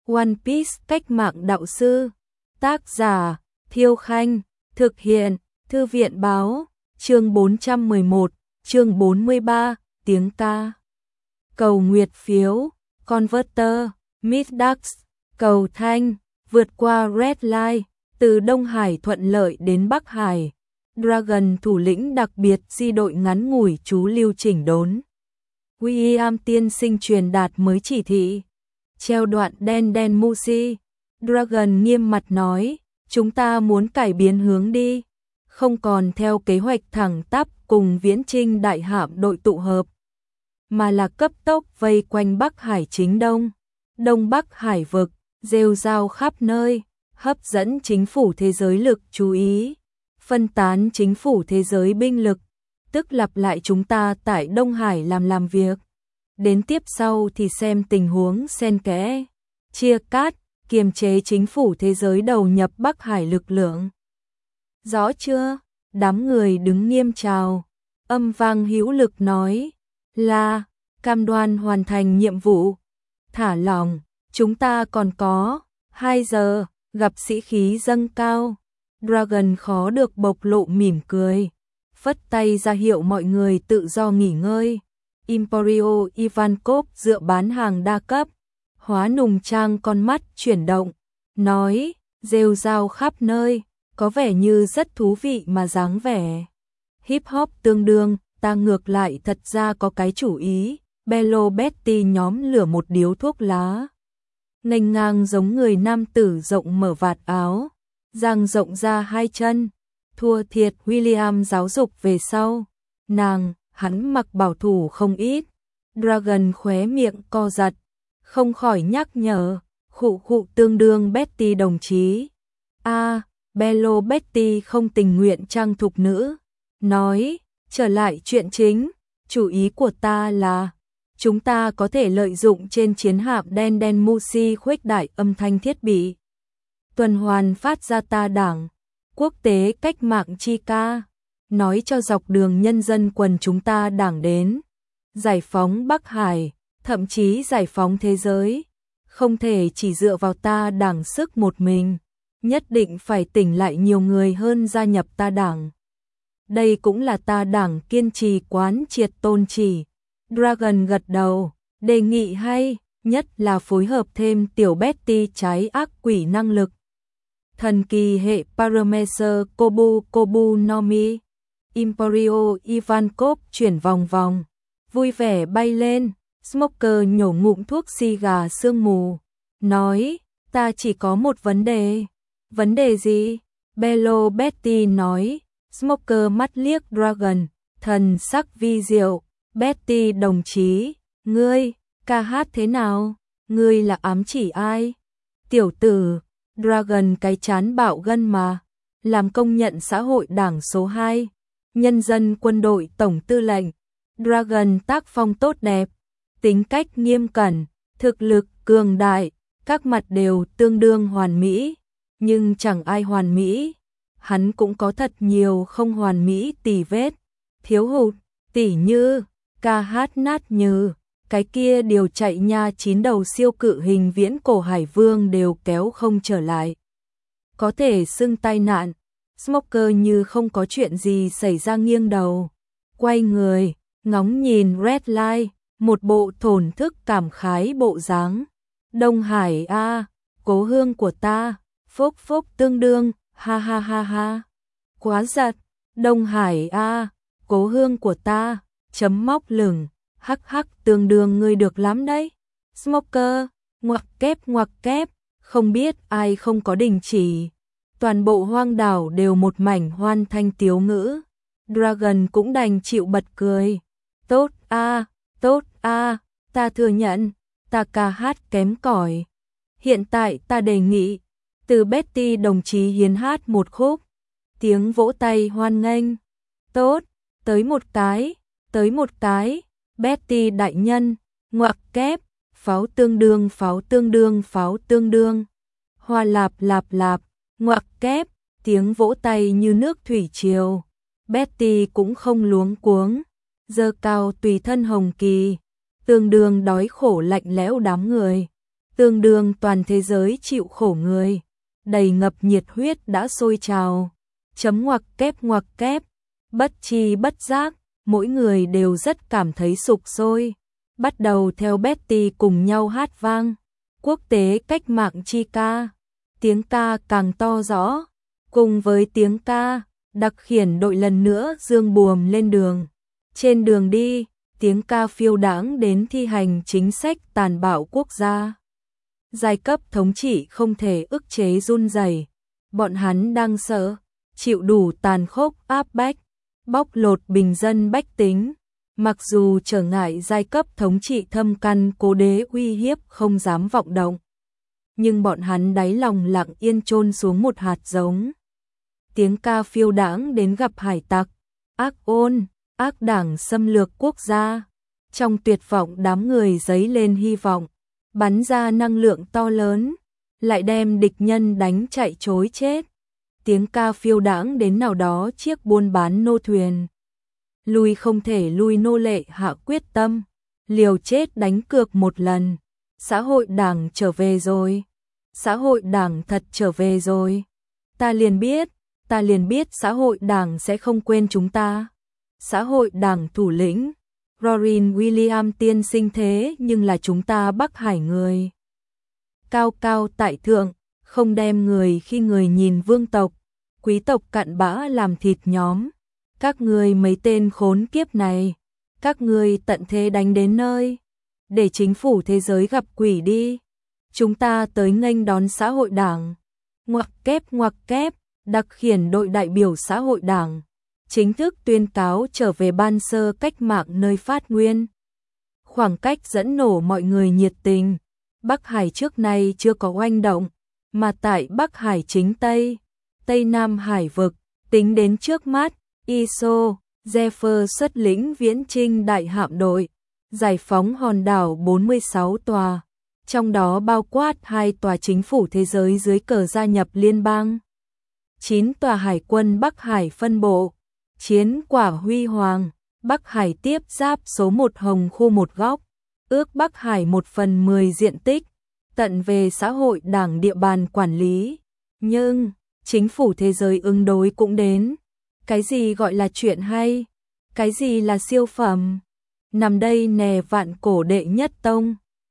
One Piece cách mạng đạo sư. Tác giả Thiêu Khanh. Thực hiện Thư viện báo. Chương 411, chương 43, tiếng ca. Cầu nguyệt phiếu, Converter, Middax, cầu thanh, vượt qua Red Line, từ Đông Hải thuận lợi đến Bắc Hải. Dragon thủ lĩnh đặc biệt di đội ngắn ngủi chú lưu chỉnh đốn. William tiên sinh truyền đạt mới chỉ thị. Treo đoạn đen đen Musi. Dragon nghiêm mặt nói, chúng ta muốn cải biến hướng đi. Không còn theo kế hoạch thẳng tắp cùng viễn trinh đại hạm đội tụ hợp, mà là cấp tốc vây quanh Bắc Hải chính Đông. Đông Bắc Hải vực, rêu rao khắp nơi, hấp dẫn chính phủ thế giới lực chú ý. Phân tán chính phủ thế giới binh lực, tức lặp lại chúng ta tại Đông Hải làm việc. Đến tiếp sau thì xem tình huống xen kẽ, chia cát, kiềm chế chính phủ thế giới đầu nhập Bắc Hải lực lượng. Rõ chưa? Đám người đứng nghiêm chào. Âm vang hữu lực nói là cam đoan hoàn thành nhiệm vụ. Thả lỏng, chúng ta còn có 2 giờ, gặp sĩ khí dâng cao. Dragon khó được bộc lộ mỉm cười, phất tay ra hiệu mọi người tự do nghỉ ngơi. Emporio Ivankov dựa bán hàng đa cấp, hóa nùng trang con mắt chuyển động, nói, rêu rao khắp nơi, có vẻ như rất thú vị mà dáng vẻ hip hop tương đương, ta ngược lại thật ra có cái chủ ý. Bello Betty nhóm lửa một điếu thuốc lá, nghênh ngang giống người nam tử rộng mở vạt áo, dang rộng ra 2 chân. Thua thiệt William giáo dục về sau, hắn mặc bảo thủ không ít. Dragon khóe miệng co giật, không khỏi nhắc nhở, khụ tương đương Betty đồng chí. Bello Betty không tình nguyện trang thục nữ, nói, trở lại chuyện chính, chủ ý của ta là, chúng ta có thể lợi dụng trên chiến hạm đen đen Musi khuếch đại âm thanh thiết bị. Tuần hoàn phát ra ta đảng, quốc tế cách mạng chi ca, nói cho dọc đường nhân dân quần chúng ta đảng đến. Giải phóng Bắc Hải, thậm chí giải phóng thế giới, không thể chỉ dựa vào ta đảng sức một mình, nhất định phải tỉnh lại nhiều người hơn gia nhập ta đảng. Đây cũng là ta đảng kiên trì quán triệt tôn chỉ. Dragon gật đầu, đề nghị hay, nhất là phối hợp thêm tiểu Betty trái ác quỷ năng lực. Thần kỳ hệ Parameser Kobu Nomi. Emporio Ivankov chuyển vòng vòng, vui vẻ bay lên. Smoker nhổ ngụm thuốc xì gà sương mù, nói, ta chỉ có một vấn đề. Vấn đề gì? Bello Betty nói. Smoker mắt liếc Dragon, thần sắc vi diệu. Betty đồng chí, ngươi, ca hát thế nào? Ngươi là ám chỉ ai? Tiểu tử, Dragon cái chán bạo gân mà, làm công nhận xã hội đảng số 2, nhân dân quân đội tổng tư lệnh. Dragon tác phong tốt đẹp, tính cách nghiêm cẩn, thực lực cường đại, các mặt đều tương đương hoàn mỹ, nhưng chẳng ai hoàn mỹ. Hắn cũng có thật nhiều không hoàn mỹ tì vết, thiếu hụt, tỉ như ca hát nát như, cái kia điều chạy nha 9 đầu siêu cự hình viễn cổ hải vương đều kéo không trở lại. Có thể xưng tai nạn. Smoker như không có chuyện gì xảy ra nghiêng đầu, quay người, ngóng nhìn Red Line, một bộ thổn thức cảm khái bộ dáng. Đông Hải cố hương của ta, phúc phúc tương đương, ha ha ha ha. Quá giật, Đông Hải cố hương của ta, chấm móc lửng, hắc hắc tương đương ngươi được lắm đấy. Smoker, ngoặc kép, không biết ai không có đình chỉ. Toàn bộ hoang đảo đều một mảnh hoan thanh tiếu ngữ. Dragon cũng đành chịu bật cười. Tốt ta thừa nhận, ta ca hát kém cỏi. Hiện tại ta đề nghị, từ Betty đồng chí hiến hát một khúc. Tiếng vỗ tay hoan nghênh. Tốt, tới một cái, Betty đại nhân, ngoặc kép, pháo tương đương. Hoa lạp, ngoặc kép, tiếng vỗ tay như nước thủy triều. Betty cũng không luống cuống, giơ cao tùy thân hồng kỳ, tương đương đói khổ lạnh lẽo đám người. tương đương toàn thế giới chịu khổ người, đầy ngập nhiệt huyết đã sôi trào. Chấm ngoặc kép, bất chi bất giác, mỗi người đều rất cảm thấy sục sôi, bắt đầu theo Betty cùng nhau hát vang quốc tế cách mạng chi ca. Tiếng ca càng to rõ, cùng với tiếng ca, đặc khiển đội lần nữa dương buồm lên đường. Trên đường đi, tiếng ca phiêu đãng đến thi hành chính sách tàn bạo quốc gia. Giai cấp thống trị không thể ức chế run rẩy, bọn hắn đang sợ, chịu đủ tàn khốc áp bách, bóc lột bình dân bách tính. Mặc dù trở ngại giai cấp thống trị thâm căn cố đế uy hiếp không dám vọng động, nhưng bọn hắn đáy lòng lặng yên chôn xuống một hạt giống. Tiếng ca phiêu đãng đến gặp hải tặc, ác ôn, ác đảng xâm lược quốc gia. Trong tuyệt vọng đám người dấy lên hy vọng, bắn ra năng lượng to lớn, lại đem địch nhân đánh chạy trối chết. Tiếng ca phiêu đãng đến nào đó chiếc buôn bán nô thuyền. Lui không thể lui nô lệ hạ quyết tâm, liều chết đánh cược một lần. Xã hội đảng trở về rồi. Xã hội đảng thật trở về rồi. Ta liền biết xã hội đảng sẽ không quên chúng ta. Xã hội đảng thủ lĩnh Rorin William tiên sinh thế nhưng là chúng ta Bắc Hải người. Cao cao tại thượng, không đem người khi người nhìn vương tộc, quý tộc cặn bã làm thịt nhóm. Các ngươi mấy tên khốn kiếp này, các ngươi tận thế đánh đến nơi, để chính phủ thế giới gặp quỷ đi. Chúng ta tới nghênh đón xã hội đảng. Ngoặc kép, đặc khiển đội đại biểu xã hội đảng chính thức tuyên cáo trở về ban sơ cách mạng nơi phát nguyên. Khoảng cách dẫn nổ mọi người nhiệt tình. Bắc Hải trước nay chưa có oanh động, mà tại Bắc Hải chính Tây Nam Hải vực, tính đến trước mắt, ISO, Zephyr xuất lĩnh viễn chinh đại hạm đội, giải phóng hòn đảo 46 tòa, trong đó bao quát 2 tòa chính phủ thế giới dưới cờ gia nhập liên bang, 9 tòa hải quân Bắc Hải phân bộ, chiến quả huy hoàng, Bắc Hải tiếp giáp số 1 hồng khu một góc, ước Bắc Hải 1/10 diện tích, tận về xã hội đảng địa bàn quản lý. Nhưng, chính phủ thế giới ứng đối cũng đến. Cái gì gọi là chuyện hay? Cái gì là siêu phẩm? Nằm đây nè vạn cổ đệ nhất tông.